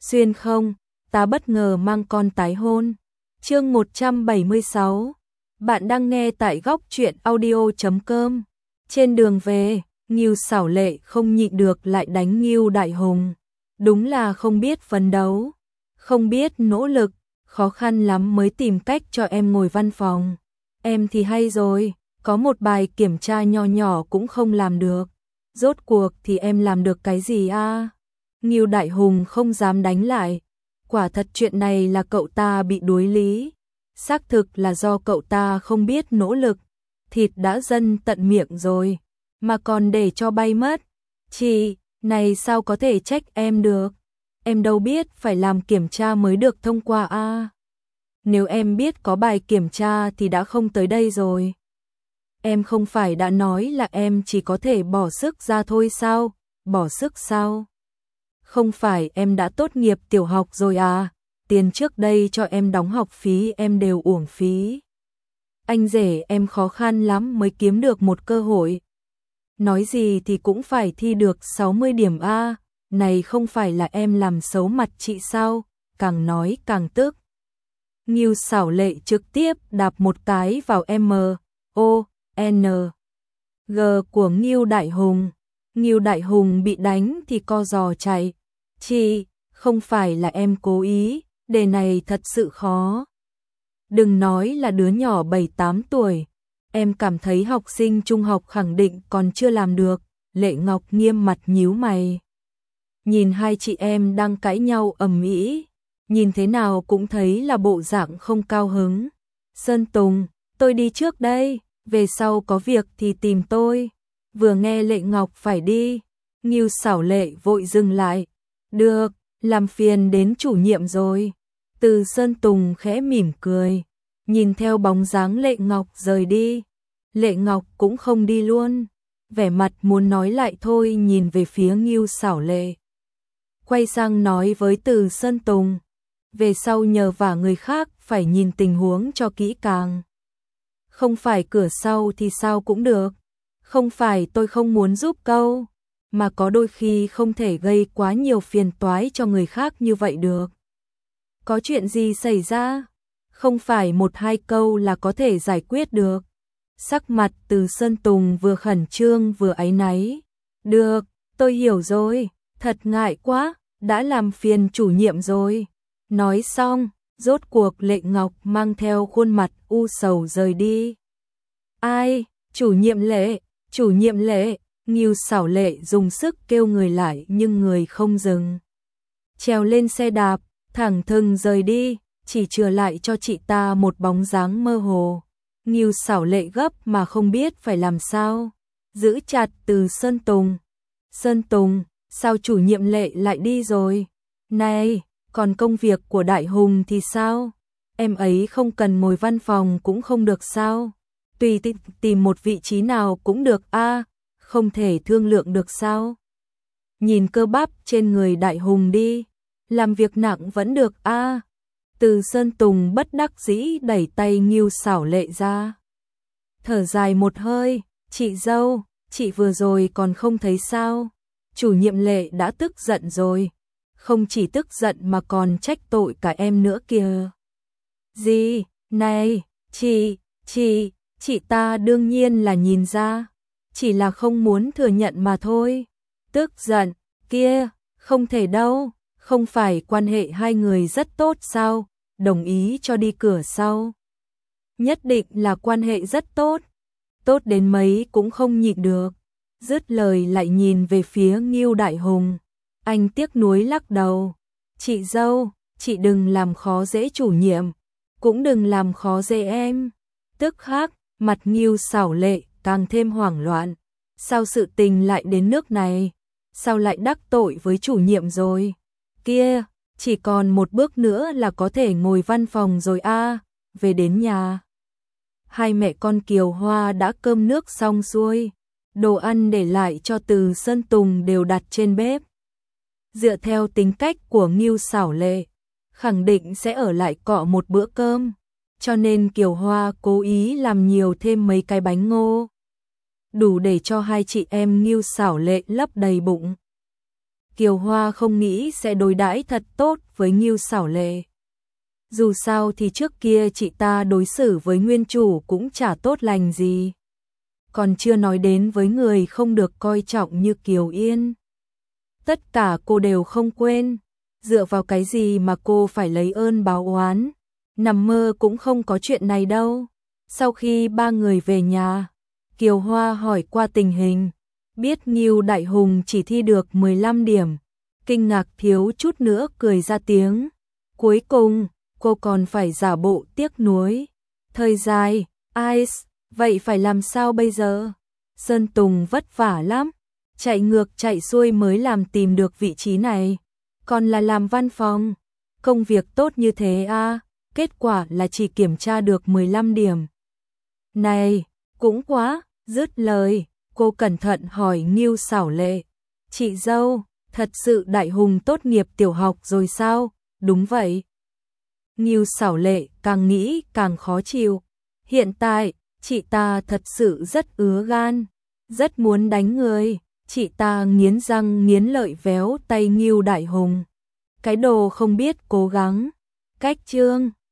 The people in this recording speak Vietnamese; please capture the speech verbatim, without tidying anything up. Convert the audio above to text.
Xuyên không, ta bất ngờ mang con tái hôn. Chương một trăm bảy mươi sáu. Bạn đang nghe tại góc truyện audio chấm com. Trên đường về, Ngưu Xảo Lệ không nhịn được lại đánh Ngưu Đại Hùng. Đúng là không biết phấn đấu, không biết nỗ lực, khó khăn lắm mới tìm cách cho em ngồi văn phòng. Em thì hay rồi, có một bài kiểm tra nho nhỏ cũng không làm được. Rốt cuộc thì em làm được cái gì a? Ngưu Đại Hùng không dám đánh lại. Quả thật chuyện này là cậu ta bị đuối lý. Xác thực là do cậu ta không biết nỗ lực. Thịt đã dâng tận miệng rồi, mà còn để cho bay mất. Chị, này sao có thể trách em được? Em đâu biết phải làm kiểm tra mới được thông qua a. Nếu em biết có bài kiểm tra thì đã không tới đây rồi. Em không phải đã nói là em chỉ có thể bỏ sức ra thôi sao? Bỏ sức sao? Không phải em đã tốt nghiệp tiểu học rồi à? Tiền trước đây cho em đóng học phí em đều uổng phí. Anh rể em khó khăn lắm mới kiếm được một cơ hội. Nói gì thì cũng phải thi được sáu mươi điểm a. Này không phải là em làm xấu mặt chị sao? Càng nói càng tức. Ngưu Xảo Lệ trực tiếp đạp một cái vào M, O, N, G của Ngưu Đại Hùng. Ngưu Đại Hùng bị đánh thì co giò chạy. Chị, không phải là em cố ý, đề này thật sự khó. Đừng nói là đứa nhỏ bảy tám tuổi, em cảm thấy học sinh trung học khẳng định còn chưa làm được. Lệ Ngọc nghiêm mặt nhíu mày. Nhìn hai chị em đang cãi nhau ầm ĩ, nhìn thế nào cũng thấy là bộ dạng không cao hứng. Sơn Tùng, tôi đi trước đây, về sau có việc thì tìm tôi. Vừa nghe Lệ Ngọc phải đi, Ngưu Xảo Lệ vội dừng lại. Được, làm phiền đến chủ nhiệm rồi. Từ Sơn Tùng khẽ mỉm cười, nhìn theo bóng dáng Lệ Ngọc rời đi. Lệ Ngọc cũng không đi luôn, vẻ mặt muốn nói lại thôi nhìn về phía Ngưu Xảo Lệ. Quay sang nói với Từ Sơn Tùng, về sau nhờ vả người khác phải nhìn tình huống cho kỹ càng. Không phải cửa sau thì sao cũng được. Không phải tôi không muốn giúp câu, mà có đôi khi không thể gây quá nhiều phiền toái cho người khác như vậy được. Có chuyện gì xảy ra? Không phải một hai câu là có thể giải quyết được. Sắc mặt Từ Sơn Tùng vừa khẩn trương vừa áy náy. Được, tôi hiểu rồi, thật ngại quá, đã làm phiền chủ nhiệm rồi. Nói xong, rốt cuộc Lệ Ngọc mang theo khuôn mặt u sầu rời đi. Ai? Chủ nhiệm Lệ, chủ nhiệm Lệ. Ngưu Xảo Lệ dùng sức kêu người lại nhưng người không dừng. Trèo lên xe đạp, thẳng thừng rời đi, chỉ chừa lại cho chị ta một bóng dáng mơ hồ. Ngưu Xảo Lệ gấp mà không biết phải làm sao. Giữ chặt Từ Sơn Tùng. Sơn Tùng, sao chủ nhiệm Lệ lại đi rồi? Này, còn công việc của Đại Hùng thì sao? Em ấy không cần ngồi văn phòng cũng không được sao? Tùy tìm một vị trí nào cũng được a. À, không thể thương lượng được sao? Nhìn cơ bắp trên người Đại Hùng đi, làm việc nặng vẫn được a. À. Từ Sơn Tùng bất đắc dĩ đẩy tay Ngưu Xảo Lệ ra. Thở dài một hơi, chị dâu, chị vừa rồi còn không thấy sao? Chủ nhiệm Lệ đã tức giận rồi. Không chỉ tức giận mà còn trách tội cả em nữa kìa. Gì? Này, chị, chị, chị ta đương nhiên là nhìn ra. Chỉ là không muốn thừa nhận mà thôi. Tức giận, kia, không thể đâu, không phải quan hệ hai người rất tốt sao, đồng ý cho đi cửa sau. Nhất định là quan hệ rất tốt, tốt đến mấy cũng không nhịn được. Dứt lời lại nhìn về phía Ngưu Đại Hùng. Anh tiếc nuối lắc đầu. Chị dâu, chị đừng làm khó dễ chủ nhiệm, cũng đừng làm khó dễ em. Tức khắc, mặt Ngưu Xảo Lệ càng thêm hoảng loạn. Sao sự tình lại đến nước này? Sao lại đắc tội với chủ nhiệm rồi? Kia, chỉ còn một bước nữa là có thể ngồi văn phòng rồi a. À, về đến nhà. Hai mẹ con Kiều Hoa đã cơm nước xong xuôi. Đồ ăn để lại cho Từ Sơn Tùng đều đặt trên bếp. Dựa theo tính cách của Ngưu Xảo Lệ, khẳng định sẽ ở lại cọ một bữa cơm. Cho nên Kiều Hoa cố ý làm nhiều thêm mấy cái bánh ngô. Đủ để cho hai chị em Ngưu Xảo Lệ lấp đầy bụng. Kiều Hoa không nghĩ sẽ đối đãi thật tốt với Ngưu Xảo Lệ. Dù sao thì trước kia chị ta đối xử với nguyên chủ cũng chả tốt lành gì. Còn chưa nói đến với người không được coi trọng như Kiều Yên. Tất cả cô đều không quên. Dựa vào cái gì mà cô phải lấy ơn báo oán? Nằm mơ cũng không có chuyện này đâu. Sau khi ba người về nhà, Kiều Hoa hỏi qua tình hình. Biết Ngưu Đại Hùng chỉ thi được mười lăm điểm. Kinh ngạc thiếu chút nữa cười ra tiếng. Cuối cùng, cô còn phải giả bộ tiếc nuối. Thời dài, Ice, vậy phải làm sao bây giờ? Sơn Tùng vất vả lắm. Chạy ngược chạy xuôi mới làm tìm được vị trí này. Còn là làm văn phòng. Công việc tốt như thế à? Kết quả là chỉ kiểm tra được mười lăm điểm. Này, cũng quá, dứt lời, cô cẩn thận hỏi Ngưu Xảo Lệ. Chị dâu, thật sự Đại Hùng tốt nghiệp tiểu học rồi sao? Đúng vậy. Ngưu Xảo Lệ càng nghĩ càng khó chịu. Hiện tại, chị ta thật sự rất ứa gan, rất muốn đánh người. Chị ta nghiến răng nghiến lợi véo tay Ngưu Đại Hùng. Cái đồ không biết cố gắng. Cách chương